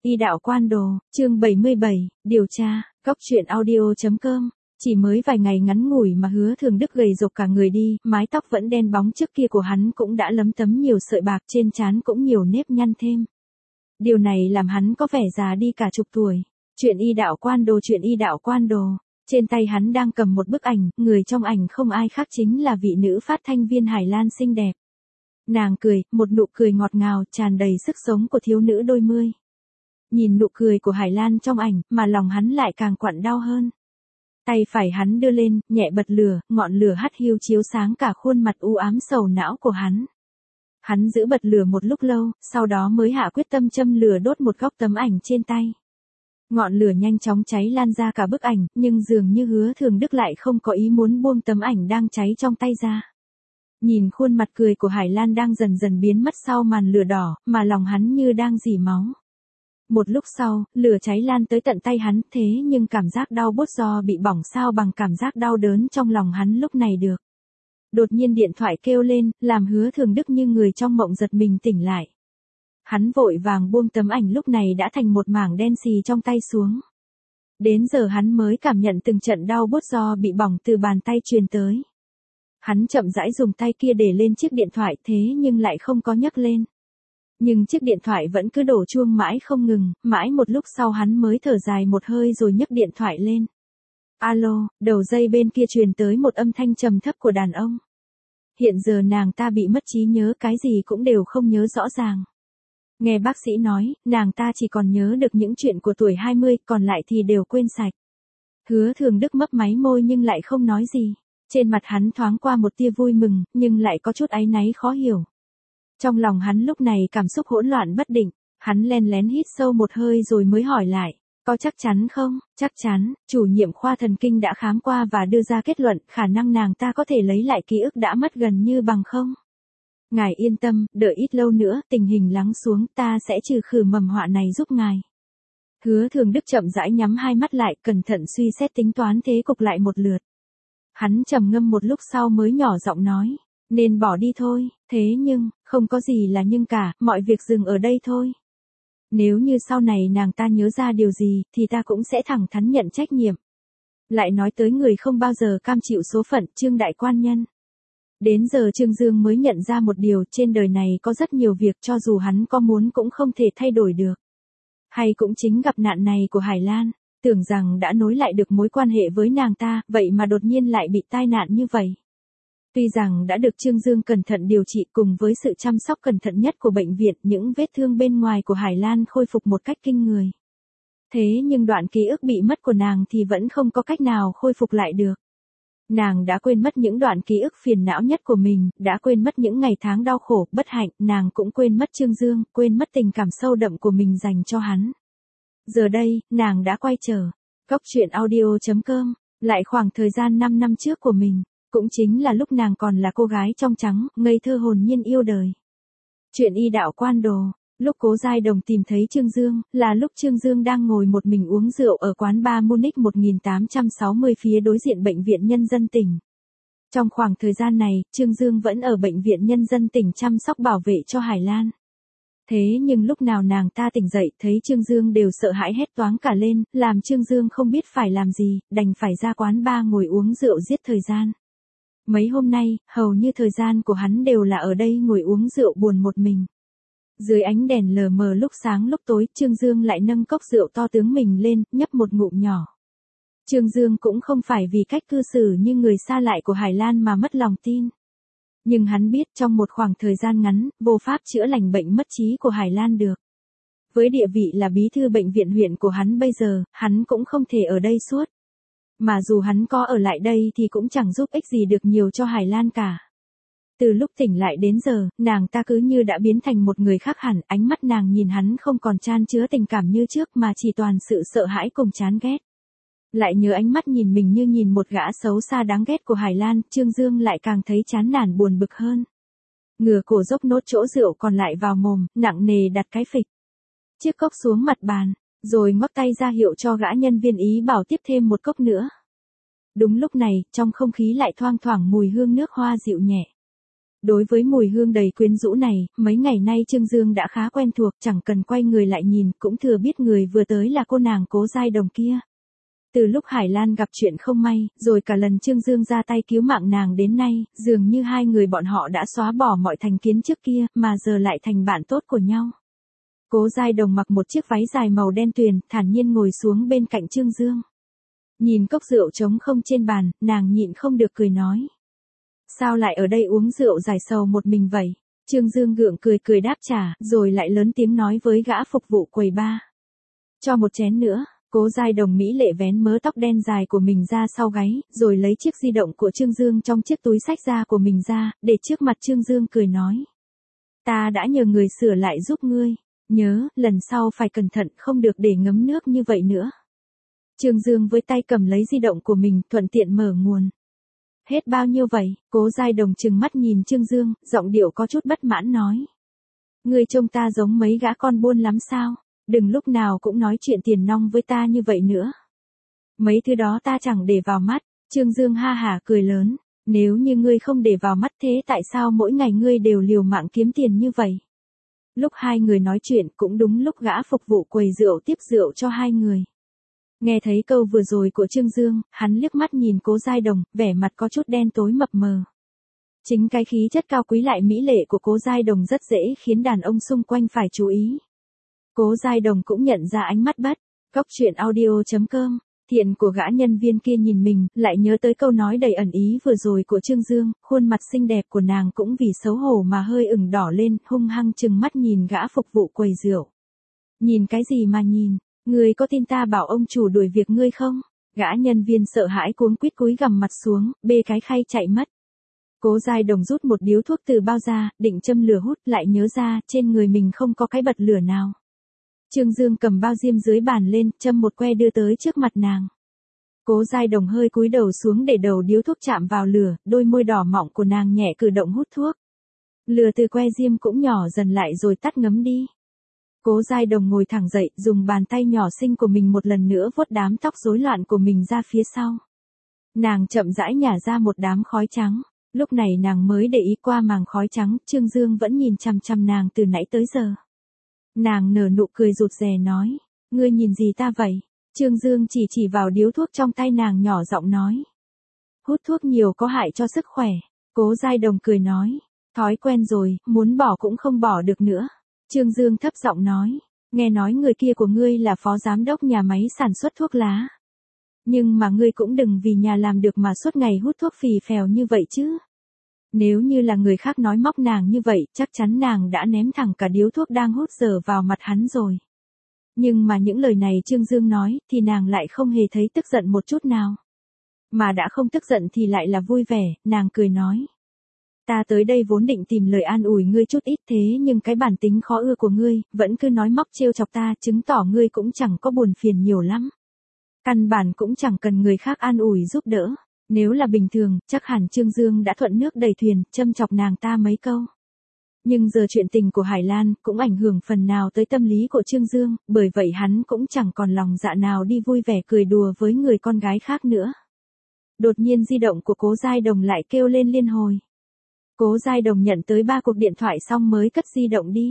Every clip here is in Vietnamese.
Y đạo quan đồ, chương 77, điều tra, góc truyện audio.com. Chỉ mới vài ngày ngắn ngủi mà Hứa Thường Đức gầy rộc cả người đi, mái tóc vẫn đen bóng trước kia của hắn cũng đã lấm tấm nhiều sợi bạc, trên trán cũng nhiều nếp nhăn thêm. Điều này làm hắn có vẻ già đi cả chục tuổi. Chuyện y đạo quan đồ, chuyện y đạo quan đồ. Trên tay hắn đang cầm một bức ảnh, người trong ảnh không ai khác chính là vị nữ phát thanh viên Hải Lan xinh đẹp. Nàng cười, một nụ cười ngọt ngào, tràn đầy sức sống của thiếu nữ đôi mươi. Nhìn nụ cười của Hải Lan trong ảnh, mà lòng hắn lại càng quặn đau hơn. Tay phải hắn đưa lên, nhẹ bật lửa, ngọn lửa hắt hiu chiếu sáng cả khuôn mặt u ám sầu não của hắn. Hắn giữ bật lửa một lúc lâu, sau đó mới hạ quyết tâm châm lửa đốt một góc tấm ảnh trên tay. Ngọn lửa nhanh chóng cháy lan ra cả bức ảnh, nhưng dường như Hứa Thường Đức lại không có ý muốn buông tấm ảnh đang cháy trong tay ra. Nhìn khuôn mặt cười của Hải Lan đang dần dần biến mất sau màn lửa đỏ, mà lòng hắn như đang rỉ máu. Một lúc sau, lửa cháy lan tới tận tay hắn, thế nhưng cảm giác đau buốt do bị bỏng sao bằng cảm giác đau đớn trong lòng hắn lúc này được. Đột nhiên điện thoại kêu lên, làm Hứa Thường Đức như người trong mộng giật mình tỉnh lại. Hắn vội vàng buông tấm ảnh lúc này đã thành một mảng đen xì trong tay xuống. Đến giờ hắn mới cảm nhận từng trận đau buốt do bị bỏng từ bàn tay truyền tới. Hắn chậm rãi dùng tay kia để lên chiếc điện thoại thế nhưng lại không có nhấc lên. Nhưng chiếc điện thoại vẫn cứ đổ chuông mãi không ngừng, mãi một lúc sau hắn mới thở dài một hơi rồi nhấc điện thoại lên. Alo, đầu dây bên kia truyền tới một âm thanh trầm thấp của đàn ông. Hiện giờ nàng ta bị mất trí nhớ, cái gì cũng đều không nhớ rõ ràng. Nghe bác sĩ nói, nàng ta chỉ còn nhớ được những chuyện của tuổi 20, còn lại thì đều quên sạch. Hứa Thường Đức mấp máy môi nhưng lại không nói gì. Trên mặt hắn thoáng qua một tia vui mừng, nhưng lại có chút áy náy khó hiểu. Trong lòng hắn lúc này cảm xúc hỗn loạn bất định, hắn len lén hít sâu một hơi rồi mới hỏi lại, có chắc chắn không? Chắc chắn, chủ nhiệm khoa thần kinh đã khám qua và đưa ra kết luận khả năng nàng ta có thể lấy lại ký ức đã mất gần như bằng không. Ngài yên tâm, đợi ít lâu nữa, tình hình lắng xuống, ta sẽ trừ khử mầm họa này giúp ngài. Hứa Thường Đức chậm rãi nhắm hai mắt lại, cẩn thận suy xét tính toán thế cục lại một lượt. Hắn trầm ngâm một lúc sau mới nhỏ giọng nói, nên bỏ đi thôi, thế nhưng, không có gì là nhưng cả, mọi việc dừng ở đây thôi. Nếu như sau này nàng ta nhớ ra điều gì, thì ta cũng sẽ thẳng thắn nhận trách nhiệm. Lại nói tới người không bao giờ cam chịu số phận, Trương đại quan nhân. Đến giờ Trương Dương mới nhận ra một điều, trên đời này có rất nhiều việc cho dù hắn có muốn cũng không thể thay đổi được. Hay cũng chính gặp nạn này của Hải Lan, tưởng rằng đã nối lại được mối quan hệ với nàng ta, vậy mà đột nhiên lại bị tai nạn như vậy. Tuy rằng đã được Trương Dương cẩn thận điều trị cùng với sự chăm sóc cẩn thận nhất của bệnh viện, những vết thương bên ngoài của Hải Lan khôi phục một cách kinh người. Thế nhưng đoạn ký ức bị mất của nàng thì vẫn không có cách nào khôi phục lại được. Nàng đã quên mất những đoạn ký ức phiền não nhất của mình, đã quên mất những ngày tháng đau khổ, bất hạnh, nàng cũng quên mất Trương Dương, quên mất tình cảm sâu đậm của mình dành cho hắn. Giờ đây, nàng đã quay trở. Góc truyện audio.com, lại khoảng thời gian 5 năm trước của mình, cũng chính là lúc nàng còn là cô gái trong trắng, ngây thơ hồn nhiên yêu đời. Chuyện y đạo quan đồ, lúc Cố Giai Đồng tìm thấy Trương Dương, là lúc Trương Dương đang ngồi một mình uống rượu ở quán bar Munich 1860 phía đối diện Bệnh viện Nhân dân tỉnh. Trong khoảng thời gian này, Trương Dương vẫn ở Bệnh viện Nhân dân tỉnh chăm sóc bảo vệ cho Hải Lan. Thế nhưng lúc nào nàng ta tỉnh dậy thấy Trương Dương đều sợ hãi hét toáng cả lên, làm Trương Dương không biết phải làm gì, đành phải ra quán bar ngồi uống rượu giết thời gian. Mấy hôm nay, hầu như thời gian của hắn đều là ở đây ngồi uống rượu buồn một mình. Dưới ánh đèn lờ mờ lúc sáng lúc tối, Trương Dương lại nâng cốc rượu to tướng mình lên, nhấp một ngụm nhỏ. Trương Dương cũng không phải vì cách cư xử như người xa lạ của Hải Lan mà mất lòng tin. Nhưng hắn biết trong một khoảng thời gian ngắn, vô pháp chữa lành bệnh mất trí của Hải Lan được. Với địa vị là bí thư bệnh viện huyện của hắn bây giờ, hắn cũng không thể ở đây suốt. Mà dù hắn có ở lại đây thì cũng chẳng giúp ích gì được nhiều cho Hải Lan cả. Từ lúc tỉnh lại đến giờ, nàng ta cứ như đã biến thành một người khác hẳn, ánh mắt nàng nhìn hắn không còn chan chứa tình cảm như trước mà chỉ toàn sự sợ hãi cùng chán ghét. Lại nhớ ánh mắt nhìn mình như nhìn một gã xấu xa đáng ghét của Hải Lan, Trương Dương lại càng thấy chán nản buồn bực hơn. Ngửa cổ dốc nốt chỗ rượu còn lại vào mồm, nặng nề đặt cái phịch chiếc cốc xuống mặt bàn, rồi ngoắc tay ra hiệu cho gã nhân viên ý bảo tiếp thêm một cốc nữa. Đúng lúc này, trong không khí lại thoang thoảng mùi hương nước hoa dịu nhẹ. Đối với mùi hương đầy quyến rũ này, mấy ngày nay Trương Dương đã khá quen thuộc, chẳng cần quay người lại nhìn, cũng thừa biết người vừa tới là cô nàng Cố Giai Đồng kia. Từ lúc Hải Lan gặp chuyện không may, rồi cả lần Trương Dương ra tay cứu mạng nàng đến nay, dường như hai người bọn họ đã xóa bỏ mọi thành kiến trước kia, mà giờ lại thành bạn tốt của nhau. Cố Giai Đồng mặc một chiếc váy dài màu đen tuyền, thản nhiên ngồi xuống bên cạnh Trương Dương. Nhìn cốc rượu trống không trên bàn, nàng nhịn không được cười nói. Sao lại ở đây uống rượu giải sầu một mình vậy? Trương Dương gượng cười đáp trả, rồi lại lớn tiếng nói với gã phục vụ quầy bar. Cho một chén nữa. Cố Giai Đồng mỹ lệ vén mớ tóc đen dài của mình ra sau gáy, rồi lấy chiếc di động của Trương Dương trong chiếc túi xách da của mình ra, để trước mặt Trương Dương cười nói. Ta đã nhờ người sửa lại giúp ngươi. Nhớ, lần sau phải cẩn thận, không được để ngấm nước như vậy nữa. Trương Dương với tay cầm lấy di động của mình, thuận tiện mở nguồn. Hết bao nhiêu vậy? Cố Giai Đồng trừng mắt nhìn Trương Dương, giọng điệu có chút bất mãn nói. Ngươi trông ta giống mấy gã con buôn lắm sao? Đừng lúc nào cũng nói chuyện tiền nong với ta như vậy nữa. Mấy thứ đó ta chẳng để vào mắt. Trương Dương ha hả cười lớn. Nếu như ngươi không để vào mắt thế tại sao mỗi ngày ngươi đều liều mạng kiếm tiền như vậy? Lúc hai người nói chuyện cũng đúng lúc gã phục vụ quầy rượu tiếp rượu cho hai người. Nghe thấy câu vừa rồi của Trương Dương, hắn liếc mắt nhìn Cố Giai Đồng, vẻ mặt có chút đen tối mập mờ. Chính cái khí chất cao quý lại mỹ lệ của Cố Giai Đồng rất dễ khiến đàn ông xung quanh phải chú ý. Cố Giai Đồng cũng nhận ra ánh mắt bất. Cóc truyện audio.com. Thiện của gã nhân viên kia nhìn mình, lại nhớ tới câu nói đầy ẩn ý vừa rồi của Trương Dương, khuôn mặt xinh đẹp của nàng cũng vì xấu hổ mà hơi ửng đỏ lên, hung hăng trừng mắt nhìn gã phục vụ quầy rượu. Nhìn cái gì mà nhìn, ngươi có tin ta bảo ông chủ đuổi việc ngươi không? Gã nhân viên sợ hãi cuống quýt cúi gằm mặt xuống, bê cái khay chạy mất. Cố Giai Đồng rút một điếu thuốc từ bao ra, định châm lửa hút, lại nhớ ra, trên người mình không có cái bật lửa nào. Trương Dương cầm bao diêm dưới bàn lên, châm một que đưa tới trước mặt nàng. Cố Giai Đồng hơi cúi đầu xuống để đầu điếu thuốc chạm vào lửa, đôi môi đỏ mọng của nàng nhẹ cử động hút thuốc. Lửa từ que diêm cũng nhỏ dần lại rồi tắt ngấm đi. Cố Giai Đồng ngồi thẳng dậy, dùng bàn tay nhỏ xinh của mình một lần nữa vuốt đám tóc rối loạn của mình ra phía sau. Nàng chậm rãi nhả ra một đám khói trắng. Lúc này nàng mới để ý qua màng khói trắng, Trương Dương vẫn nhìn chằm chằm nàng từ nãy tới giờ. Nàng nở nụ cười rụt rè nói, ngươi nhìn gì ta vậy? Trương Dương chỉ vào điếu thuốc trong tay nàng nhỏ giọng nói. Hút thuốc nhiều có hại cho sức khỏe. Cố Giai Đồng cười nói, thói quen rồi, muốn bỏ cũng không bỏ được nữa. Trương Dương thấp giọng nói, nghe nói người kia của ngươi là phó giám đốc nhà máy sản xuất thuốc lá. Nhưng mà ngươi cũng đừng vì nhà làm được mà suốt ngày hút thuốc phì phèo như vậy chứ. Nếu như là người khác nói móc nàng như vậy, chắc chắn nàng đã ném thẳng cả điếu thuốc đang hút dở vào mặt hắn rồi. Nhưng mà những lời này Trương Dương nói, thì nàng lại không hề thấy tức giận một chút nào. Mà đã không tức giận thì lại là vui vẻ, nàng cười nói. Ta tới đây vốn định tìm lời an ủi ngươi chút ít thế nhưng cái bản tính khó ưa của ngươi, vẫn cứ nói móc trêu chọc ta, chứng tỏ ngươi cũng chẳng có buồn phiền nhiều lắm. Căn bản cũng chẳng cần người khác an ủi giúp đỡ. Nếu là bình thường, chắc hẳn Trương Dương đã thuận nước đầy thuyền, châm chọc nàng ta mấy câu. Nhưng giờ chuyện tình của Hải Lan cũng ảnh hưởng phần nào tới tâm lý của Trương Dương, bởi vậy hắn cũng chẳng còn lòng dạ nào đi vui vẻ cười đùa với người con gái khác nữa. Đột nhiên di động của Cố Giai Đồng lại kêu lên liên hồi. Cố Giai Đồng nhận tới 3 cuộc điện thoại xong mới cất di động đi.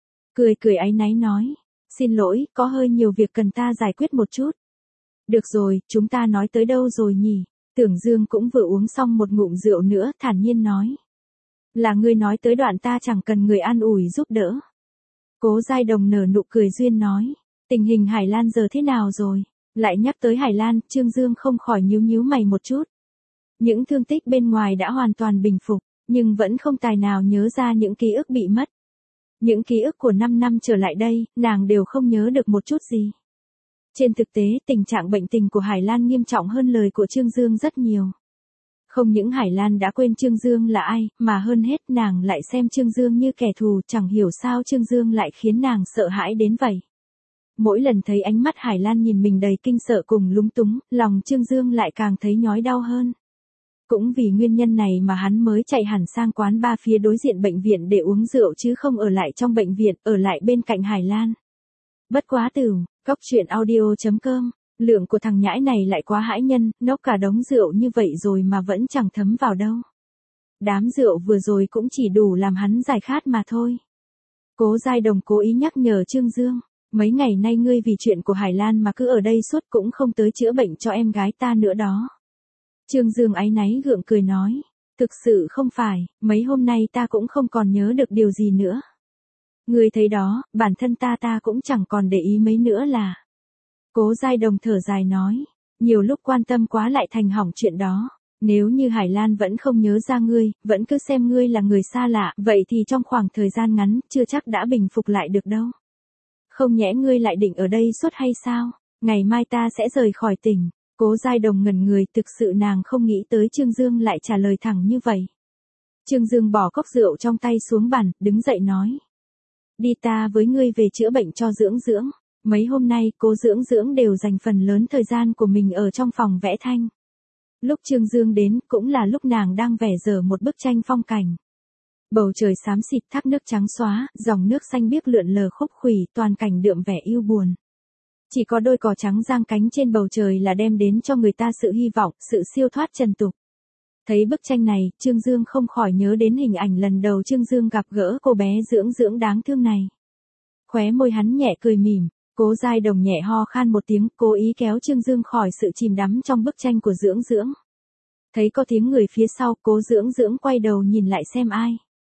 Cười áy náy nói, xin lỗi, có hơi nhiều việc cần ta giải quyết một chút. Được rồi, chúng ta nói tới đâu rồi nhỉ? Tưởng Dương cũng vừa uống xong một ngụm rượu nữa, thản nhiên nói. Là ngươi nói tới đoạn ta chẳng cần người an ủi giúp đỡ. Cố Giai Đồng nở nụ cười duyên nói. Tình hình Hải Lan giờ thế nào rồi? Lại nhắc tới Hải Lan, Trương Dương không khỏi nhíu mày một chút. Những thương tích bên ngoài đã hoàn toàn bình phục, nhưng vẫn không tài nào nhớ ra những ký ức bị mất. Những ký ức của 5 năm trở lại đây, nàng đều không nhớ được một chút gì. Trên thực tế, tình trạng bệnh tình của Hải Lan nghiêm trọng hơn lời của Trương Dương rất nhiều. Không những Hải Lan đã quên Trương Dương là ai, mà hơn hết nàng lại xem Trương Dương như kẻ thù, chẳng hiểu sao Trương Dương lại khiến nàng sợ hãi đến vậy. Mỗi lần thấy ánh mắt Hải Lan nhìn mình đầy kinh sợ cùng lúng túng, lòng Trương Dương lại càng thấy nhói đau hơn. Cũng vì nguyên nhân này mà hắn mới chạy hẳn sang quán bar phía đối diện bệnh viện để uống rượu chứ không ở lại trong bệnh viện, ở lại bên cạnh Hải Lan. Bất quá Tửu, Cóc truyện audio.com, lượng của thằng nhãi này lại quá hãi nhân, nốc cả đống rượu như vậy rồi mà vẫn chẳng thấm vào đâu. Đám rượu vừa rồi cũng chỉ đủ làm hắn giải khát mà thôi. Cố Giai Đồng cố ý nhắc nhở Trương Dương. Mấy ngày nay ngươi vì chuyện của Hải Lan mà cứ ở đây suốt cũng không tới chữa bệnh cho em gái ta nữa đó. Trương Dương áy náy gượng cười nói. Thực sự không phải, mấy hôm nay ta cũng không còn nhớ được điều gì nữa. Ngươi thấy đó, bản thân ta cũng chẳng còn để ý mấy nữa là. Cố Giai Đồng thở dài nói. Nhiều lúc quan tâm quá lại thành hỏng chuyện đó. Nếu như Hải Lan vẫn không nhớ ra ngươi, vẫn cứ xem ngươi là người xa lạ, vậy thì trong khoảng thời gian ngắn, chưa chắc đã bình phục lại được đâu. Không nhẽ ngươi lại định ở đây suốt hay sao? Ngày mai ta sẽ rời khỏi tỉnh. Cố Giai Đồng ngẩn người, thực sự nàng không nghĩ tới Trương Dương lại trả lời thẳng như vậy. Trương Dương bỏ cốc rượu trong tay xuống bàn, đứng dậy nói. Đi ta với ngươi về chữa bệnh cho Dưỡng Dưỡng. Mấy hôm nay cô Dưỡng Dưỡng đều dành phần lớn thời gian của mình ở trong phòng vẽ tranh. Lúc Trương Dương đến cũng là lúc nàng đang vẽ dở một bức tranh phong cảnh. Bầu trời xám xịt, thác nước trắng xóa, dòng nước xanh biếc lượn lờ khúc khuỷu, toàn cảnh đượm vẻ yêu buồn. Chỉ có đôi cò trắng giang cánh trên bầu trời là đem đến cho người ta sự hy vọng, sự siêu thoát trần tục. Thấy bức tranh này, Trương Dương không khỏi nhớ đến hình ảnh lần đầu Trương Dương gặp gỡ cô bé Dưỡng Dưỡng đáng thương này. Khóe môi hắn nhẹ cười mỉm, Cố Giai Đồng nhẹ ho khan một tiếng, cố ý kéo Trương Dương khỏi sự chìm đắm trong bức tranh của Dưỡng Dưỡng. Thấy có tiếng người phía sau, Cố Dưỡng Dưỡng quay đầu nhìn lại xem ai.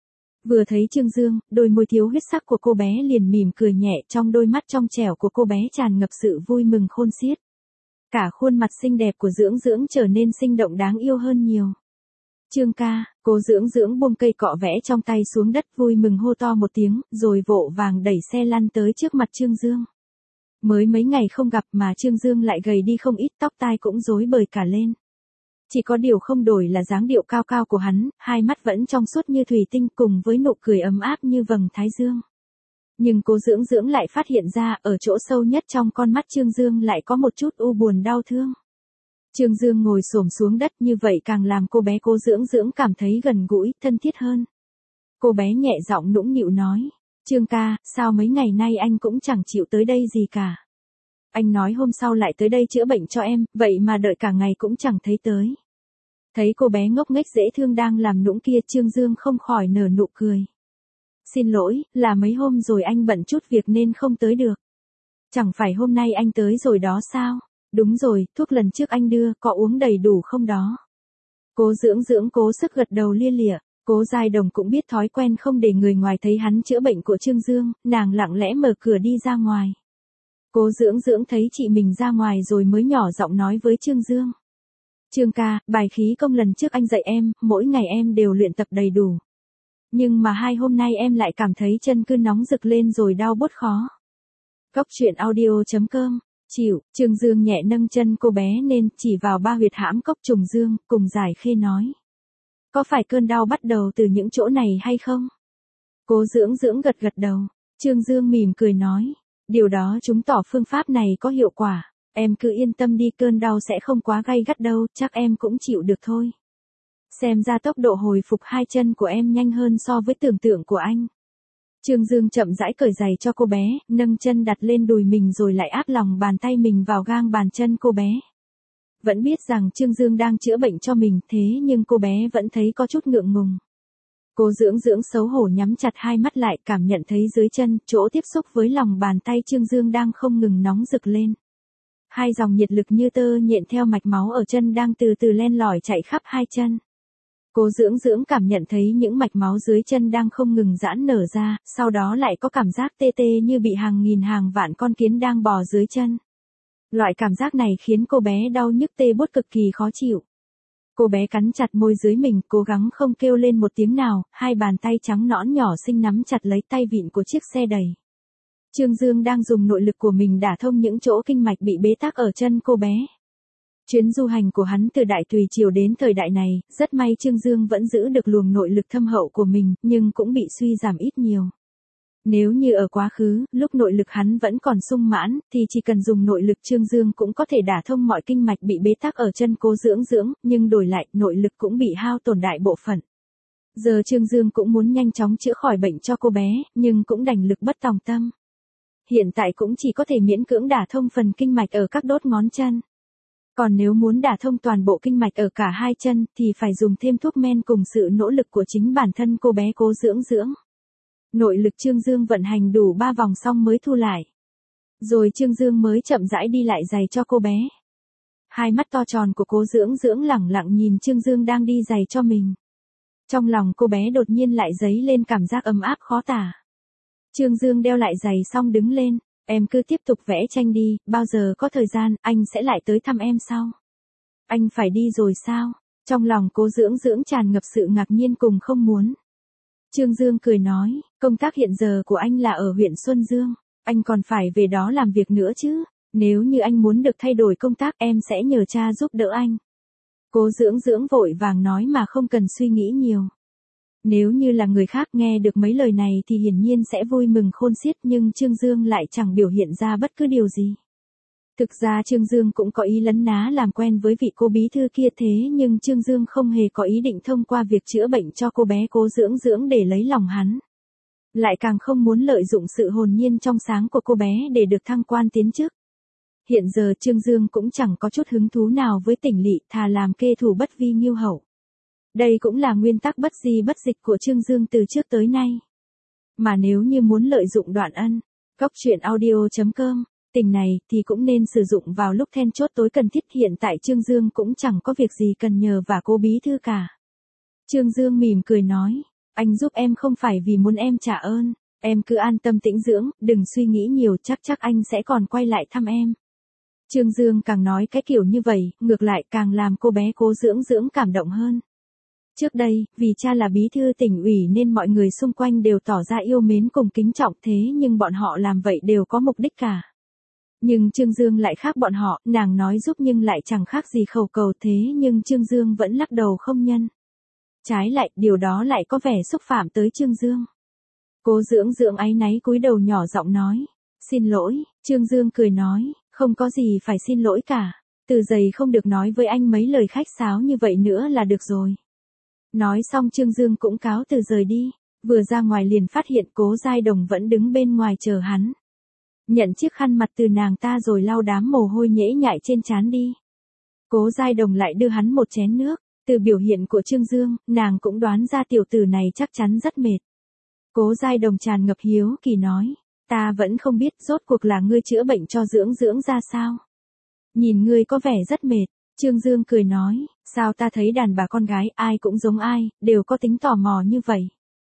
Vừa thấy Trương Dương, đôi môi thiếu huyết sắc của cô bé liền mỉm cười nhẹ, trong đôi mắt trong trẻo của cô bé tràn ngập sự vui mừng khôn xiết. Cả khuôn mặt xinh đẹp của Dưỡng Dưỡng trở nên sinh động đáng yêu hơn nhiều. Trương ca, Cố Dưỡng Dưỡng buông cây cọ vẽ trong tay xuống đất vui mừng hô to một tiếng, rồi vội vàng đẩy xe lăn tới trước mặt Trương Dương. Mới mấy ngày không gặp mà Trương Dương lại gầy đi không ít, tóc tai cũng rối bời cả lên. Chỉ có điều không đổi là dáng điệu cao cao của hắn, hai mắt vẫn trong suốt như thủy tinh cùng với nụ cười ấm áp như vầng thái dương. Nhưng Cố Dưỡng Dưỡng lại phát hiện ra ở chỗ sâu nhất trong con mắt Trương Dương lại có một chút u buồn đau thương. Trương Dương ngồi xổm xuống đất như vậy càng làm cô bé Cố Dưỡng Dưỡng cảm thấy gần gũi, thân thiết hơn. Cô bé nhẹ giọng nũng nịu nói. Trương ca, sao mấy ngày nay anh cũng chẳng chịu tới đây gì cả. Anh nói hôm sau lại tới đây chữa bệnh cho em, vậy mà đợi cả ngày cũng chẳng thấy tới. Thấy cô bé ngốc nghếch dễ thương đang làm nũng kia, Trương Dương không khỏi nở nụ cười. Xin lỗi, là mấy hôm rồi anh bận chút việc nên không tới được. Chẳng phải hôm nay anh tới rồi đó sao? Đúng rồi, thuốc lần trước anh đưa, có uống đầy đủ không đó? Cố Dưỡng Dưỡng cố sức gật đầu lia lịa. Cố Giai Đồng cũng biết thói quen không để người ngoài thấy hắn chữa bệnh của Trương Dương, nàng lặng lẽ mở cửa đi ra ngoài. Cố Dưỡng Dưỡng thấy chị mình ra ngoài rồi mới nhỏ giọng nói với Trương Dương. Trương ca, bài khí công lần trước anh dạy em, mỗi ngày em đều luyện tập đầy đủ. Nhưng mà 2 hôm nay em lại cảm thấy chân cứ nóng rực lên rồi đau buốt khó. Cóc truyện audio.com. Chịu, Trương Dương nhẹ nâng chân cô bé nên chỉ vào 3 huyệt hãm cốc trùng dương, cùng Giải Khê nói. Có phải cơn đau bắt đầu từ những chỗ này hay không? Cố Dưỡng Dưỡng gật gật đầu. Trương Dương mỉm cười nói. Điều đó chứng tỏ phương pháp này có hiệu quả. Em cứ yên tâm đi, cơn đau sẽ không quá gay gắt đâu, chắc em cũng chịu được thôi. Xem ra tốc độ hồi phục 2 chân của em nhanh hơn so với tưởng tượng của anh. Trương Dương chậm rãi cởi giày cho cô bé, nâng chân đặt lên đùi mình rồi lại áp lòng bàn tay mình vào gang bàn chân cô bé. Vẫn biết rằng Trương Dương đang chữa bệnh cho mình, thế nhưng cô bé vẫn thấy có chút ngượng ngùng. Cố Dưỡng Dưỡng xấu hổ nhắm chặt hai mắt lại, cảm nhận thấy dưới chân, chỗ tiếp xúc với lòng bàn tay Trương Dương đang không ngừng nóng rực lên. 2 dòng nhiệt lực như tơ nhện theo mạch máu ở chân đang từ từ len lỏi chạy khắp 2 chân. Cố Dưỡng Dưỡng cảm nhận thấy những mạch máu dưới chân đang không ngừng giãn nở ra, sau đó lại có cảm giác tê tê như bị hàng nghìn hàng vạn con kiến đang bò dưới chân. Loại cảm giác này khiến cô bé đau nhức tê buốt cực kỳ khó chịu. Cô bé cắn chặt môi dưới mình, cố gắng không kêu lên một tiếng nào, 2 bàn tay trắng nõn nhỏ xinh nắm chặt lấy tay vịn của chiếc xe đẩy. Trương Dương đang dùng nội lực của mình đả thông những chỗ kinh mạch bị bế tắc ở chân cô bé. Chuyến du hành của hắn từ Đại Tùy Triều đến thời đại này, rất may Trương Dương vẫn giữ được luồng nội lực thâm hậu của mình, nhưng cũng bị suy giảm ít nhiều. Nếu như ở quá khứ, lúc nội lực hắn vẫn còn sung mãn, thì chỉ cần dùng nội lực Trương Dương cũng có thể đả thông mọi kinh mạch bị bế tắc ở chân Cố Dưỡng Dưỡng, nhưng đổi lại, nội lực cũng bị hao tổn đại bộ phận. Giờ Trương Dương cũng muốn nhanh chóng chữa khỏi bệnh cho cô bé, nhưng cũng đành lực bất tòng tâm. Hiện tại cũng chỉ có thể miễn cưỡng đả thông phần kinh mạch ở các đốt ngón chân. Còn nếu muốn đả thông toàn bộ kinh mạch ở cả hai chân thì phải dùng thêm thuốc men cùng sự nỗ lực của chính bản thân cô bé cố dưỡng. Nội lực Trương Dương vận hành đủ 3 vòng xong mới thu lại. Rồi Trương Dương mới chậm rãi đi lại giày cho cô bé. Hai mắt to tròn của cố dưỡng lẳng lặng nhìn Trương Dương đang đi giày cho mình. Trong lòng cô bé đột nhiên lại dấy lên cảm giác ấm áp khó tả. Trương Dương đeo lại giày xong đứng lên, em cứ tiếp tục vẽ tranh đi, bao giờ có thời gian, anh sẽ lại tới thăm em sau. Anh phải đi rồi sao? Trong lòng cố dưỡng tràn ngập sự ngạc nhiên cùng không muốn. Trương Dương cười nói, công tác hiện giờ của anh là ở huyện Xuân Dương, anh còn phải về đó làm việc nữa chứ, nếu như anh muốn được thay đổi công tác em sẽ nhờ cha giúp đỡ anh. Cố dưỡng vội vàng nói mà không cần suy nghĩ nhiều. Nếu như là người khác nghe được mấy lời này thì hiển nhiên sẽ vui mừng khôn xiết nhưng Trương Dương lại chẳng biểu hiện ra bất cứ điều gì. Thực ra Trương Dương cũng có ý lấn ná làm quen với vị cô bí thư kia thế nhưng Trương Dương không hề có ý định thông qua việc chữa bệnh cho cô bé cố dưỡng để lấy lòng hắn. Lại càng không muốn lợi dụng sự hồn nhiên trong sáng của cô bé để được thăng quan tiến chức. Hiện giờ Trương Dương cũng chẳng có chút hứng thú nào với Tỉnh Lỵ, thà làm kê thủ bất vi nghiêu hậu. Đây cũng là nguyên tắc bất di bất dịch của Trương Dương từ trước tới nay. Mà nếu như muốn lợi dụng đoạn ân, góc truyện audio.com, tình này thì cũng nên sử dụng vào lúc then chốt tối cần thiết. Hiện tại Trương Dương cũng chẳng có việc gì cần nhờ và cô bí thư cả. Trương Dương mỉm cười nói, anh giúp em không phải vì muốn em trả ơn, em cứ an tâm tĩnh dưỡng, đừng suy nghĩ nhiều, chắc anh sẽ còn quay lại thăm em. Trương Dương càng nói cái kiểu như vậy, ngược lại càng làm cô bé cố dưỡng cảm động hơn. Trước đây, vì cha là bí thư tỉnh ủy nên mọi người xung quanh đều tỏ ra yêu mến cùng kính trọng thế nhưng bọn họ làm vậy đều có mục đích cả. Nhưng Trương Dương lại khác bọn họ, nàng nói giúp nhưng lại chẳng khác gì khẩu cầu thế nhưng Trương Dương vẫn lắc đầu không nhân. Trái lại, điều đó lại có vẻ xúc phạm tới Trương Dương. Cố dưỡng áy náy cúi đầu nhỏ giọng nói, xin lỗi, Trương Dương cười nói, không có gì phải xin lỗi cả, từ giày không được nói với anh mấy lời khách sáo như vậy nữa là được rồi. Nói xong Trương Dương cũng cáo từ rời đi, vừa ra ngoài liền phát hiện Cố Giai Đồng vẫn đứng bên ngoài chờ hắn. Nhận chiếc khăn mặt từ nàng ta rồi lau đám mồ hôi nhễ nhại trên trán đi. Cố Giai Đồng lại đưa hắn một chén nước, từ biểu hiện của Trương Dương, nàng cũng đoán ra tiểu tử này chắc chắn rất mệt. Cố Giai Đồng tràn ngập hiếu kỳ nói, ta vẫn không biết rốt cuộc là ngươi chữa bệnh cho dưỡng ra sao. Nhìn ngươi có vẻ rất mệt. Trương Dương cười nói, sao ta thấy đàn bà con gái ai cũng giống ai, đều có tính tò mò như vậy.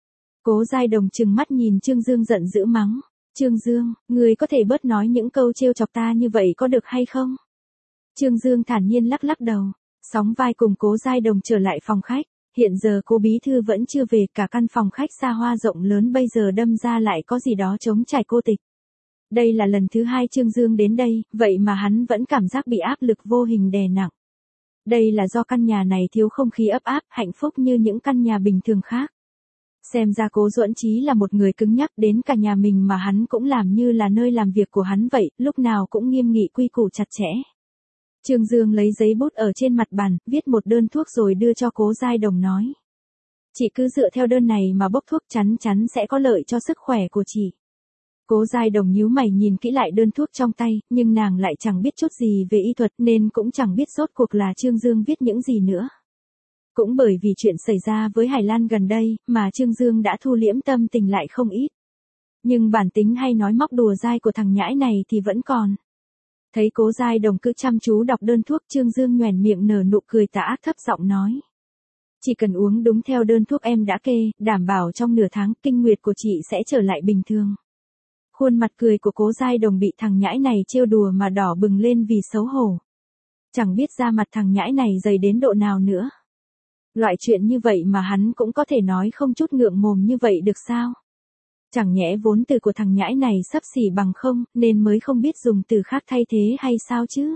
Cố Giai Đồng trừng mắt nhìn Trương Dương giận dữ mắng, Trương Dương, ngươi có thể bớt nói những câu trêu chọc ta như vậy có được hay không? Trương Dương thản nhiên lắc đầu, sóng vai cùng Cố Giai Đồng trở lại phòng khách, hiện giờ cô bí thư vẫn chưa về, cả căn phòng khách xa hoa rộng lớn bây giờ đâm ra lại có gì đó trống trải cô tịch. Đây là lần thứ 2 Trương Dương đến đây, vậy mà hắn vẫn cảm giác bị áp lực vô hình đè nặng. Đây là do căn nhà này thiếu không khí ấp áp, hạnh phúc như những căn nhà bình thường khác. Xem ra Cố Duẫn Chí là một người cứng nhắc, đến cả nhà mình mà hắn cũng làm như là nơi làm việc của hắn vậy, lúc nào cũng nghiêm nghị quy củ chặt chẽ. Trương Dương lấy giấy bút ở trên mặt bàn, viết một đơn thuốc rồi đưa cho Cố Giai Đồng nói. Chị cứ dựa theo đơn này mà bốc thuốc chắn sẽ có lợi cho sức khỏe của chị. Cố Giai Đồng nhíu mày nhìn kỹ lại đơn thuốc trong tay, nhưng nàng lại chẳng biết chút gì về y thuật nên cũng chẳng biết rốt cuộc là Trương Dương viết những gì nữa. Cũng bởi vì chuyện xảy ra với Hải Lan gần đây, mà Trương Dương đã thu liễm tâm tình lại không ít. Nhưng bản tính hay nói móc đùa dai của thằng nhãi này thì vẫn còn. Thấy Cố Giai Đồng cứ chăm chú đọc đơn thuốc, Trương Dương nhoẻn miệng nở nụ cười tà ác thấp giọng nói. Chỉ cần uống đúng theo đơn thuốc em đã kê, đảm bảo trong nửa tháng kinh nguyệt của chị sẽ trở lại bình thường. Khuôn mặt cười của Cố Giai Đồng bị thằng nhãi này trêu đùa mà đỏ bừng lên vì xấu hổ. Chẳng biết da mặt thằng nhãi này dày đến độ nào nữa. Loại chuyện như vậy mà hắn cũng có thể nói không chút ngượng mồm như vậy được sao? Chẳng nhẽ vốn từ của thằng nhãi này xấp xỉ bằng không, nên mới không biết dùng từ khác thay thế hay sao chứ?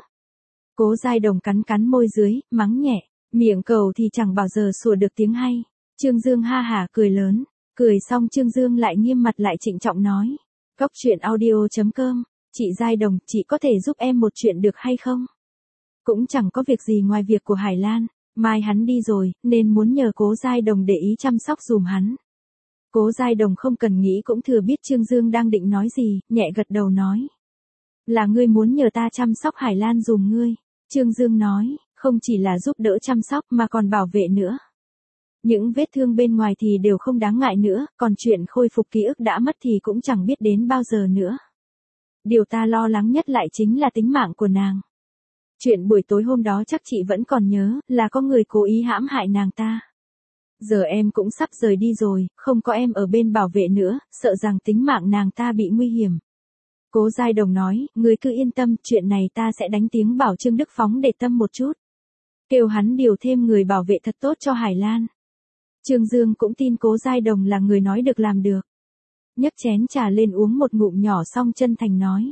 Cố Giai Đồng cắn môi dưới, mắng nhẹ, miệng cầu thì chẳng bao giờ sủa được tiếng hay. Trương Dương ha hả cười lớn, cười xong Trương Dương lại nghiêm mặt lại trịnh trọng nói. Góc truyện audio.com, chị Giai Đồng, chị có thể giúp em một chuyện được hay không? Cũng chẳng có việc gì ngoài việc của Hải Lan, mai hắn đi rồi, nên muốn nhờ Cố Giai Đồng để ý chăm sóc dùm hắn. Cố Giai Đồng không cần nghĩ cũng thừa biết Trương Dương đang định nói gì, nhẹ gật đầu nói. Là ngươi muốn nhờ ta chăm sóc Hải Lan dùm ngươi. Trương Dương nói, không chỉ là giúp đỡ chăm sóc mà còn bảo vệ nữa. Những vết thương bên ngoài thì đều không đáng ngại nữa, còn chuyện khôi phục ký ức đã mất thì cũng chẳng biết đến bao giờ nữa. Điều ta lo lắng nhất lại chính là tính mạng của nàng. Chuyện buổi tối hôm đó chắc chị vẫn còn nhớ, là có người cố ý hãm hại nàng ta. Giờ em cũng sắp rời đi rồi, không có em ở bên bảo vệ nữa, sợ rằng tính mạng nàng ta bị nguy hiểm. Cố Giai Đồng nói, ngươi cứ yên tâm, chuyện này ta sẽ đánh tiếng bảo Trương Đức Phóng để tâm một chút. Kêu hắn điều thêm người bảo vệ thật tốt cho Hải Lan. Trương Dương cũng tin Cố Giai Đồng là người nói được làm được. Nhấc chén trà lên uống một ngụm nhỏ xong chân thành nói.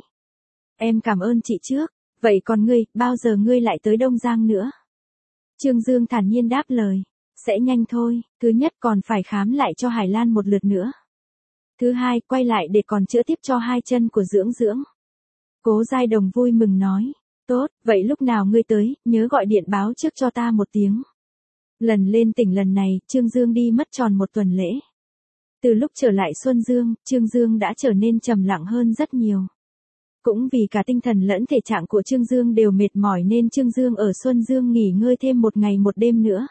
Em cảm ơn chị trước, vậy còn ngươi, bao giờ ngươi lại tới Đông Giang nữa? Trương Dương thản nhiên đáp lời. Sẽ nhanh thôi, thứ nhất còn phải khám lại cho Hải Lan một lượt nữa. Thứ hai, quay lại để còn chữa tiếp cho hai chân của Dưỡng. Cố Giai Đồng vui mừng nói. Tốt, vậy lúc nào ngươi tới, nhớ gọi điện báo trước cho ta một tiếng. Lần lên tỉnh lần này, Trương Dương đi mất tròn một tuần lễ. Từ lúc trở lại Xuân Dương, Trương Dương đã trở nên trầm lặng hơn rất nhiều. Cũng vì cả tinh thần lẫn thể trạng của Trương Dương đều mệt mỏi nên Trương Dương ở Xuân Dương nghỉ ngơi thêm một ngày một đêm nữa.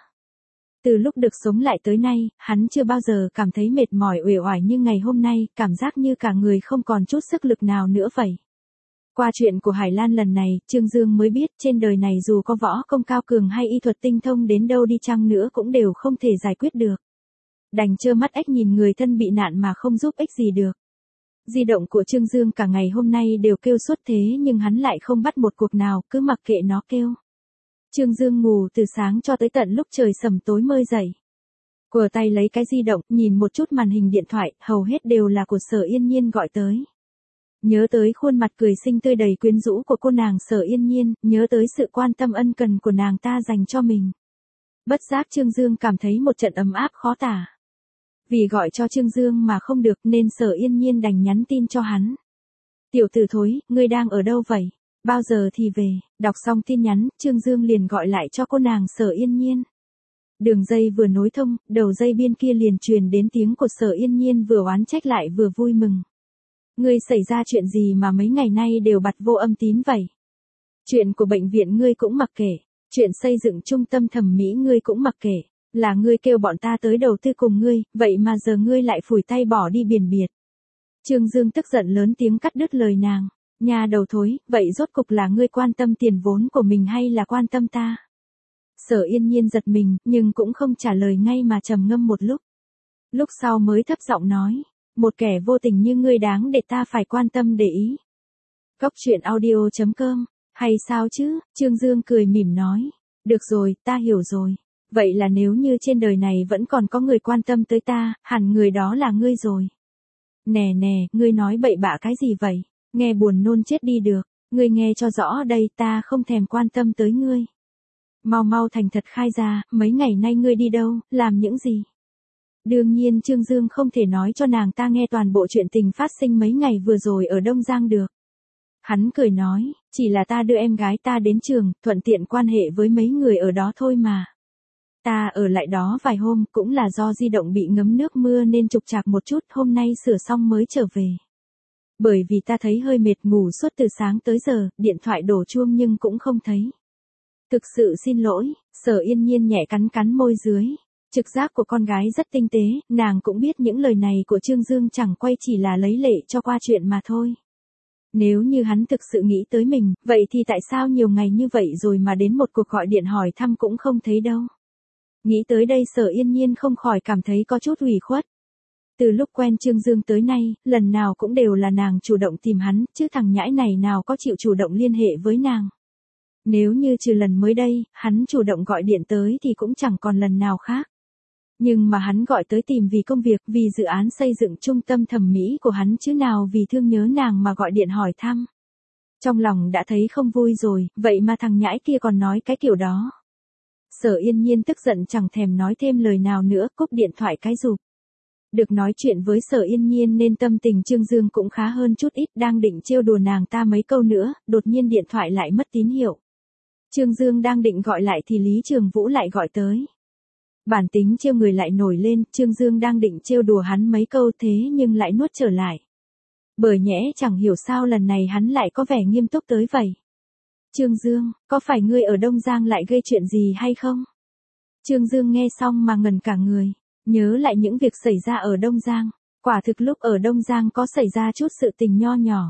Từ lúc được sống lại tới nay, hắn chưa bao giờ cảm thấy mệt mỏi uể oải như ngày hôm nay, cảm giác như cả người không còn chút sức lực nào nữa vậy. Qua chuyện của Hải Lan lần này, Trương Dương mới biết trên đời này dù có võ công cao cường hay y thuật tinh thông đến đâu đi chăng nữa cũng đều không thể giải quyết được. Đành trơ mắt ếch nhìn người thân bị nạn mà không giúp ích gì được. Di động của Trương Dương cả ngày hôm nay đều kêu suốt thế nhưng hắn lại không bắt một cuộc nào, cứ mặc kệ nó kêu. Trương Dương ngủ từ sáng cho tới tận lúc trời sầm tối mới dậy. Quờ tay lấy cái di động, nhìn một chút màn hình điện thoại, hầu hết đều là của Sở Yên Nhiên gọi tới. Nhớ tới khuôn mặt cười xinh tươi đầy quyến rũ của cô nàng Sở Yên Nhiên, nhớ tới sự quan tâm ân cần của nàng ta dành cho mình. Bất giác Trương Dương cảm thấy một trận ấm áp khó tả. Vì gọi cho Trương Dương mà không được nên Sở Yên Nhiên đành nhắn tin cho hắn. Tiểu tử thối, ngươi đang ở đâu vậy? Bao giờ thì về? Đọc xong tin nhắn, Trương Dương liền gọi lại cho cô nàng Sở Yên Nhiên. Đường dây vừa nối thông, đầu dây bên kia liền truyền đến tiếng của Sở Yên Nhiên vừa oán trách lại vừa vui mừng. Ngươi xảy ra chuyện gì mà mấy ngày nay đều bặt vô âm tín vậy? Chuyện của bệnh viện ngươi cũng mặc kệ, chuyện xây dựng trung tâm thẩm mỹ ngươi cũng mặc kệ, là ngươi kêu bọn ta tới đầu tư cùng ngươi, vậy mà giờ ngươi lại phủi tay bỏ đi biển biệt. Trương Dương tức giận lớn tiếng cắt đứt lời nàng. Nhà đầu thối, vậy rốt cục là ngươi quan tâm tiền vốn của mình hay là quan tâm ta? Sở Yên Nhiên giật mình, nhưng cũng không trả lời ngay mà trầm ngâm một lúc. Lúc sau mới thấp giọng nói, một kẻ vô tình như ngươi đáng để ta phải quan tâm để ý. Cốc truyện audio.com, hay sao chứ? Trương Dương cười mỉm nói, được rồi, ta hiểu rồi. Vậy là nếu như trên đời này vẫn còn có người quan tâm tới ta, hẳn người đó là ngươi rồi. Nè, ngươi nói bậy bạ cái gì vậy? Nghe buồn nôn chết đi được, ngươi nghe cho rõ đây, ta không thèm quan tâm tới ngươi. Mau thành thật khai ra, mấy ngày nay ngươi đi đâu, làm những gì? Đương nhiên Trương Dương không thể nói cho nàng ta nghe toàn bộ chuyện tình phát sinh mấy ngày vừa rồi ở Đông Giang được. Hắn cười nói, chỉ là ta đưa em gái ta đến trường, thuận tiện quan hệ với mấy người ở đó thôi mà. Ta ở lại đó vài hôm, cũng là do di động bị ngấm nước mưa nên trục trặc một chút, hôm nay sửa xong mới trở về. Bởi vì ta thấy hơi mệt ngủ suốt từ sáng tới giờ, điện thoại đổ chuông nhưng cũng không thấy. Thực sự xin lỗi, Sở Yên Nhiên nhẹ cắn môi dưới. Trực giác của con gái rất tinh tế, nàng cũng biết những lời này của Trương Dương chẳng quay chỉ là lấy lệ cho qua chuyện mà thôi. Nếu như hắn thực sự nghĩ tới mình, vậy thì tại sao nhiều ngày như vậy rồi mà đến một cuộc gọi điện hỏi thăm cũng không thấy đâu. Nghĩ tới đây Sở Yên Nhiên không khỏi cảm thấy có chút ủy khuất. Từ lúc quen Trương Dương tới nay, lần nào cũng đều là nàng chủ động tìm hắn, chứ thằng nhãi này nào có chịu chủ động liên hệ với nàng. Nếu như trừ lần mới đây, hắn chủ động gọi điện tới thì cũng chẳng còn lần nào khác. Nhưng mà hắn gọi tới tìm vì công việc, vì dự án xây dựng trung tâm thẩm mỹ của hắn chứ nào vì thương nhớ nàng mà gọi điện hỏi thăm. Trong lòng đã thấy không vui rồi, vậy mà thằng nhãi kia còn nói cái kiểu đó. Sở Yên Nhiên tức giận chẳng thèm nói thêm lời nào nữa, cúp điện thoại cái rụp. Được nói chuyện với Sở Yên Nhiên nên tâm tình Trương Dương cũng khá hơn chút ít, đang định trêu đùa nàng ta mấy câu nữa, đột nhiên điện thoại lại mất tín hiệu. Trương Dương đang định gọi lại thì Lý Trường Vũ lại gọi tới. Bản tính trêu người lại nổi lên, Trương Dương đang định trêu đùa hắn mấy câu thế nhưng lại nuốt trở lại. Bởi nhẽ chẳng hiểu sao lần này hắn lại có vẻ nghiêm túc tới vậy. Trương Dương, có phải ngươi ở Đông Giang lại gây chuyện gì hay không? Trương Dương nghe xong mà ngẩn cả người, nhớ lại những việc xảy ra ở Đông Giang. Quả thực lúc ở Đông Giang có xảy ra chút sự tình nho nhỏ.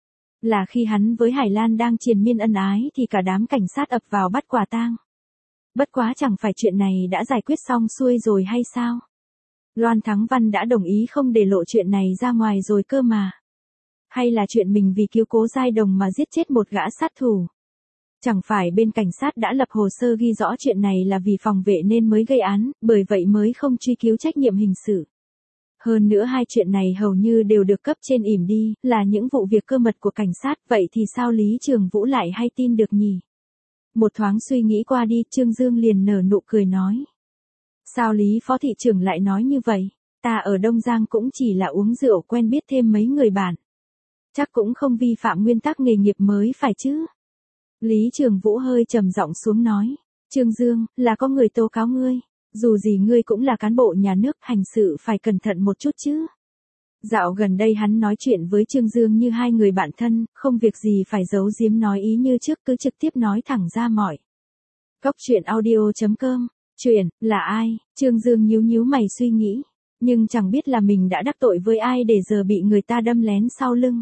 Là khi hắn với Hải Lan đang triền miên ân ái thì cả đám cảnh sát ập vào bắt quả tang. Bất quá chẳng phải chuyện này đã giải quyết xong xuôi rồi hay sao? Loan Thắng Văn đã đồng ý không để lộ chuyện này ra ngoài rồi cơ mà. Hay là chuyện mình vì cứu Cố Giai Đồng mà giết chết một gã sát thủ? Chẳng phải bên cảnh sát đã lập hồ sơ ghi rõ chuyện này là vì phòng vệ nên mới gây án, bởi vậy mới không truy cứu trách nhiệm hình sự. Hơn nữa hai chuyện này hầu như đều được cấp trên ỉm đi, là những vụ việc cơ mật của cảnh sát, vậy thì sao Lý Trường Vũ lại hay tin được nhỉ? Một thoáng suy nghĩ qua đi, Trương Dương liền nở nụ cười nói. Sao Lý Phó Thị trưởng lại nói như vậy? Ta ở Đông Giang cũng chỉ là uống rượu quen biết thêm mấy người bạn. Chắc cũng không vi phạm nguyên tắc nghề nghiệp mới phải chứ? Lý Trường Vũ hơi trầm giọng xuống nói. Trương Dương, là có người tố cáo ngươi. Dù gì ngươi cũng là cán bộ nhà nước, hành sự phải cẩn thận một chút chứ. Dạo gần đây hắn nói chuyện với Trương Dương như hai người bạn thân, không việc gì phải giấu giếm nói ý như trước, cứ trực tiếp nói thẳng ra mọi. Cóc truyện audio.com. Chuyện, là ai? Trương Dương nhíu nhíu mày suy nghĩ. Nhưng chẳng biết là mình đã đắc tội với ai để giờ bị người ta đâm lén sau lưng.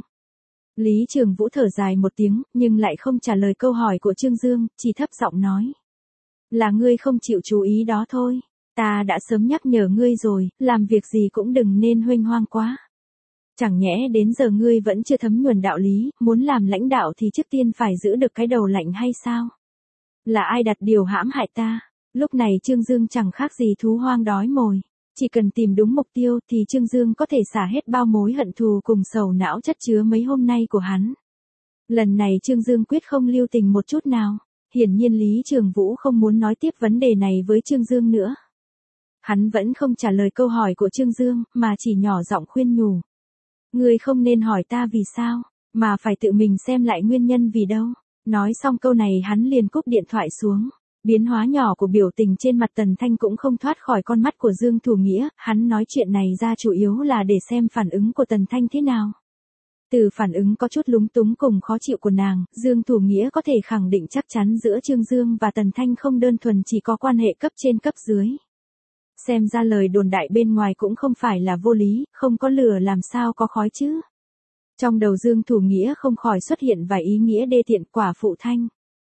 Lý Trường Vũ thở dài một tiếng, nhưng lại không trả lời câu hỏi của Trương Dương, chỉ thấp giọng nói. Là ngươi không chịu chú ý đó thôi. Ta đã sớm nhắc nhở ngươi rồi, làm việc gì cũng đừng nên huênh hoang quá. Chẳng nhẽ đến giờ ngươi vẫn chưa thấm nhuần đạo lý, muốn làm lãnh đạo thì trước tiên phải giữ được cái đầu lạnh hay sao? Là ai đặt điều hãm hại ta? Lúc này Trương Dương chẳng khác gì thú hoang đói mồi. Chỉ cần tìm đúng mục tiêu thì Trương Dương có thể xả hết bao mối hận thù cùng sầu não chất chứa mấy hôm nay của hắn. Lần này Trương Dương quyết không lưu tình một chút nào. Hiển nhiên Lý Trường Vũ không muốn nói tiếp vấn đề này với Trương Dương nữa. Hắn vẫn không trả lời câu hỏi của Trương Dương, mà chỉ nhỏ giọng khuyên nhủ. Ngươi không nên hỏi ta vì sao, mà phải tự mình xem lại nguyên nhân vì đâu. Nói xong câu này hắn liền cúp điện thoại xuống. Biến hóa nhỏ của biểu tình trên mặt Tần Thanh cũng không thoát khỏi con mắt của Dương Thủ Nghĩa, hắn nói chuyện này ra chủ yếu là để xem phản ứng của Tần Thanh thế nào. Từ phản ứng có chút lúng túng cùng khó chịu của nàng, Dương Thủ Nghĩa có thể khẳng định chắc chắn giữa Trương Dương và Tần Thanh không đơn thuần chỉ có quan hệ cấp trên cấp dưới. Xem ra lời đồn đại bên ngoài cũng không phải là vô lý, không có lửa làm sao có khói chứ. Trong đầu Dương Thủ Nghĩa không khỏi xuất hiện vài ý nghĩa đê tiện quả phụ Thanh.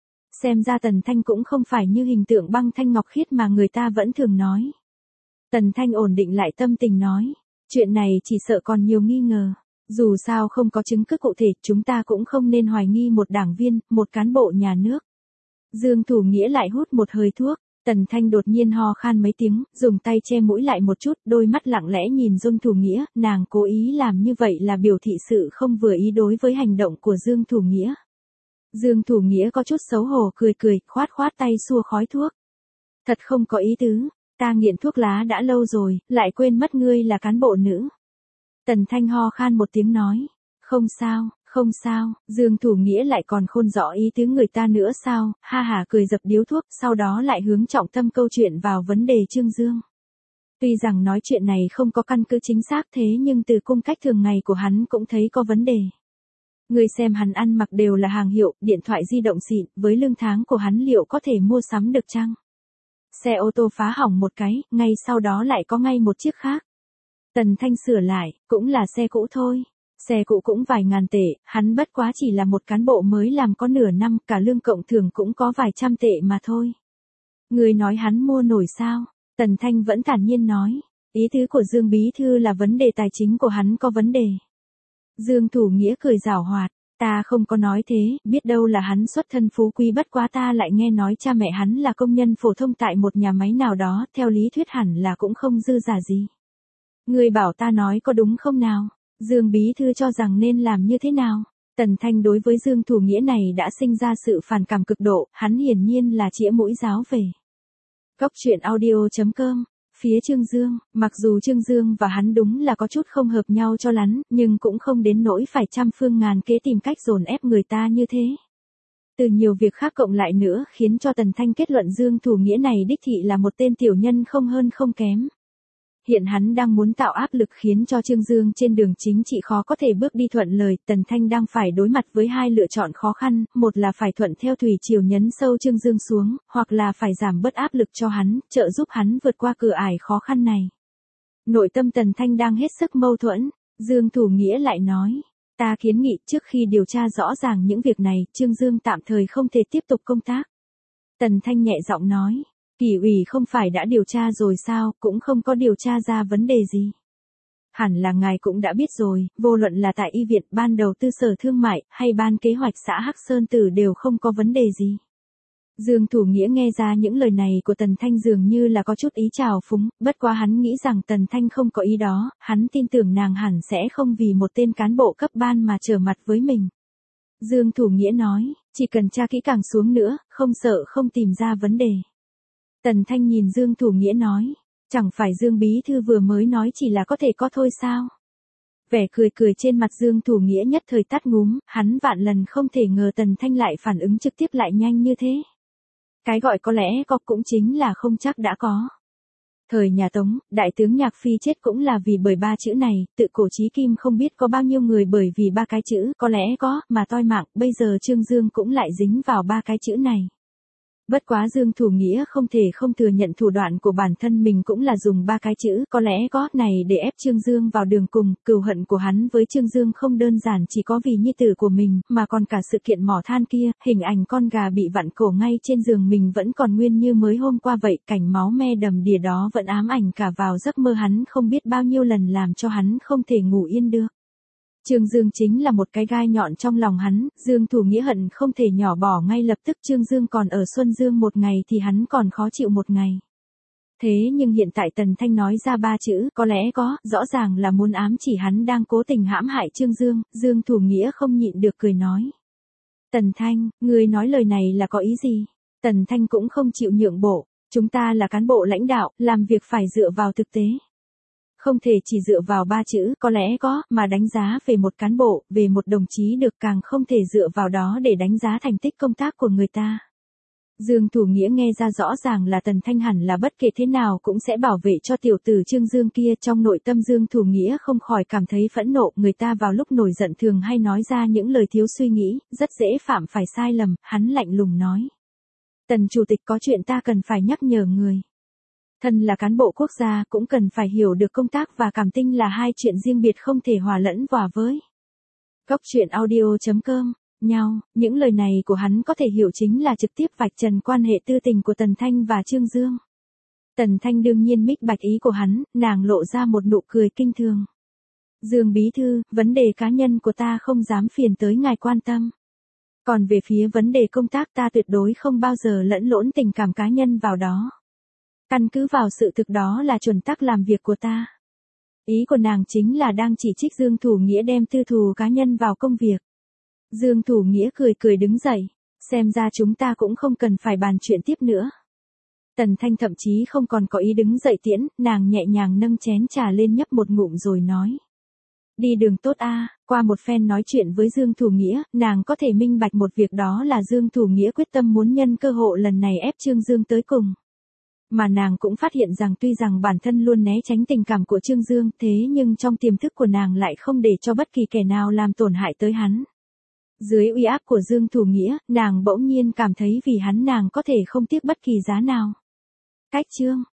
Xem ra Tần Thanh cũng không phải như hình tượng băng thanh ngọc khiết mà người ta vẫn thường nói. Tần Thanh ổn định lại tâm tình nói, chuyện này chỉ sợ còn nhiều nghi ngờ. Dù sao không có chứng cứ cụ thể, chúng ta cũng không nên hoài nghi một đảng viên, một cán bộ nhà nước. Dương Thủ Nghĩa lại hút một hơi thuốc, Tần Thanh đột nhiên ho khan mấy tiếng, dùng tay che mũi lại một chút, đôi mắt lặng lẽ nhìn Dương Thủ Nghĩa, nàng cố ý làm như vậy là biểu thị sự không vừa ý đối với hành động của Dương Thủ Nghĩa. Dương Thủ Nghĩa có chút xấu hổ cười cười, khoát khoát tay xua khói thuốc. Thật không có ý tứ, ta nghiện thuốc lá đã lâu rồi, lại quên mất ngươi là cán bộ nữ. Tần Thanh ho khan một tiếng nói, không sao, không sao, Dương Thủ Nghĩa lại còn khôn rõ ý tứ người ta nữa sao, ha hả cười dập điếu thuốc, sau đó lại hướng trọng tâm câu chuyện vào vấn đề Trương Dương. Tuy rằng nói chuyện này không có căn cứ chính xác thế nhưng từ cung cách thường ngày của hắn cũng thấy có vấn đề. Người xem hắn ăn mặc đều là hàng hiệu, điện thoại di động xịn, với lương tháng của hắn liệu có thể mua sắm được chăng? Xe ô tô phá hỏng một cái, ngay sau đó lại có ngay một chiếc khác. Tần Thanh sửa lại, cũng là xe cũ thôi. Xe cũ cũng vài ngàn tệ, hắn bất quá chỉ là một cán bộ mới làm có nửa năm, cả lương cộng thường cũng có vài trăm tệ mà thôi. Người nói hắn mua nổi sao? Tần Thanh vẫn thản nhiên nói. Ý tứ của Dương Bí Thư là vấn đề tài chính của hắn có vấn đề. Dương Thủ Nghĩa cười giảo hoạt. Ta không có nói thế, biết đâu là hắn xuất thân phú quý, bất quá ta lại nghe nói cha mẹ hắn là công nhân phổ thông tại một nhà máy nào đó, theo lý thuyết hẳn là cũng không dư giả gì. Người bảo ta nói có đúng không nào? Dương Bí Thư cho rằng nên làm như thế nào? Tần Thanh đối với Dương Thủ Nghĩa này đã sinh ra sự phản cảm cực độ, hắn hiển nhiên là chĩa mũi giáo về. Cóc truyện audio.com. Phía Trương Dương, mặc dù Trương Dương và hắn đúng là có chút không hợp nhau cho lắm, nhưng cũng không đến nỗi phải trăm phương ngàn kế tìm cách dồn ép người ta như thế. Từ nhiều việc khác cộng lại nữa khiến cho Tần Thanh kết luận Dương Thủ Nghĩa này đích thị là một tên tiểu nhân không hơn không kém. Hiện hắn đang muốn tạo áp lực khiến cho Trương Dương trên đường chính trị khó có thể bước đi thuận lời. Tần Thanh đang phải đối mặt với hai lựa chọn khó khăn, một là phải thuận theo thủy triều nhấn sâu Trương Dương xuống, hoặc là phải giảm bớt áp lực cho hắn, trợ giúp hắn vượt qua cửa ải khó khăn này. Nội tâm Tần Thanh đang hết sức mâu thuẫn. Dương Thủ Nghĩa lại nói, ta kiến nghị trước khi điều tra rõ ràng những việc này, Trương Dương tạm thời không thể tiếp tục công tác. Tần Thanh nhẹ giọng nói, Kỷ ủy không phải đã điều tra rồi sao, cũng không có điều tra ra vấn đề gì. Hẳn là ngài cũng đã biết rồi, vô luận là tại y viện, ban đầu tư sở thương mại, hay ban kế hoạch xã Hắc Sơn Tử đều không có vấn đề gì. Dương Thủ Nghĩa nghe ra những lời này của Tần Thanh dường như là có chút ý trào phúng, bất quá hắn nghĩ rằng Tần Thanh không có ý đó, hắn tin tưởng nàng hẳn sẽ không vì một tên cán bộ cấp ban mà trở mặt với mình. Dương Thủ Nghĩa nói, chỉ cần tra kỹ càng xuống nữa, không sợ không tìm ra vấn đề. Tần Thanh nhìn Dương Thủ Nghĩa nói, chẳng phải Dương Bí Thư vừa mới nói chỉ là có thể có thôi sao? Vẻ cười cười trên mặt Dương Thủ Nghĩa nhất thời tắt ngúm, hắn vạn lần không thể ngờ Tần Thanh lại phản ứng trực tiếp lại nhanh như thế. Cái gọi có lẽ có cũng chính là không chắc đã có. Thời nhà Tống, đại tướng Nhạc Phi chết cũng là vì bởi ba chữ này, tự cổ chí kim không biết có bao nhiêu người bởi vì ba cái chữ có lẽ có mà toi mạng, bây giờ Trương Dương cũng lại dính vào ba cái chữ này. Bất quá Dương Thủ Nghĩa không thể không thừa nhận thủ đoạn của bản thân mình cũng là dùng ba cái chữ có lẽ có này để ép Trương Dương vào đường cùng. Cừu hận của hắn với Trương Dương không đơn giản chỉ có vì nhi tử của mình, mà còn cả sự kiện mỏ than kia, hình ảnh con gà bị vặn cổ ngay trên giường mình vẫn còn nguyên như mới hôm qua vậy, cảnh máu me đầm đìa đó vẫn ám ảnh cả vào giấc mơ hắn không biết bao nhiêu lần, làm cho hắn không thể ngủ yên được. Trương Dương chính là một cái gai nhọn trong lòng hắn, Dương Thủ Nghĩa hận không thể nhỏ bỏ ngay lập tức. Trương Dương còn ở Xuân Dương một ngày thì hắn còn khó chịu một ngày. Thế nhưng hiện tại Tần Thanh nói ra ba chữ có lẽ có, rõ ràng là muốn ám chỉ hắn đang cố tình hãm hại Trương Dương. Dương Thủ Nghĩa không nhịn được cười nói, Tần Thanh, ngươi nói lời này là có ý gì? Tần Thanh cũng không chịu nhượng bộ, chúng ta là cán bộ lãnh đạo, làm việc phải dựa vào thực tế. Không thể chỉ dựa vào ba chữ có lẽ có mà đánh giá về một cán bộ, về một đồng chí được, càng không thể dựa vào đó để đánh giá thành tích công tác của người ta. Dương Thủ Nghĩa nghe ra rõ ràng là Tần Thanh hẳn là bất kể thế nào cũng sẽ bảo vệ cho tiểu tử Trương Dương kia. Trong nội tâm Dương Thủ Nghĩa không khỏi cảm thấy phẫn nộ, người ta vào lúc nổi giận thường hay nói ra những lời thiếu suy nghĩ, rất dễ phạm phải sai lầm. Hắn lạnh lùng nói, Tần Chủ tịch, có chuyện ta cần phải nhắc nhở người. Thân là cán bộ quốc gia cũng cần phải hiểu được công tác và cảm tình là hai chuyện riêng biệt không thể hòa lẫn vào với. Góc truyện audio.com, nhau, những lời này của hắn có thể hiểu chính là trực tiếp vạch trần quan hệ tư tình của Tần Thanh và Trương Dương. Tần Thanh đương nhiên minh bạch ý của hắn, nàng lộ ra một nụ cười kinh thường. Dương Bí Thư, vấn đề cá nhân của ta không dám phiền tới ngài quan tâm. Còn về phía vấn đề công tác ta tuyệt đối không bao giờ lẫn lộn tình cảm cá nhân vào đó. Căn cứ vào sự thực đó là chuẩn tắc làm việc của ta. Ý của nàng chính là đang chỉ trích Dương Thủ Nghĩa đem tư thù cá nhân vào công việc. Dương Thủ Nghĩa cười cười đứng dậy, xem ra chúng ta cũng không cần phải bàn chuyện tiếp nữa. Tần Thanh thậm chí không còn có ý đứng dậy tiễn, nàng nhẹ nhàng nâng chén trà lên nhấp một ngụm rồi nói. Đi đường tốt a. Qua một phen nói chuyện với Dương Thủ Nghĩa, nàng có thể minh bạch một việc, đó là Dương Thủ Nghĩa quyết tâm muốn nhân cơ hội lần này ép Trương Dương tới cùng. Mà nàng cũng phát hiện rằng tuy rằng bản thân luôn né tránh tình cảm của Trương Dương, thế nhưng trong tiềm thức của nàng lại không để cho bất kỳ kẻ nào làm tổn hại tới hắn. Dưới uy áp của Dương Thủ Nghĩa, nàng bỗng nhiên cảm thấy vì hắn nàng có thể không tiếc bất kỳ giá nào. Cách chương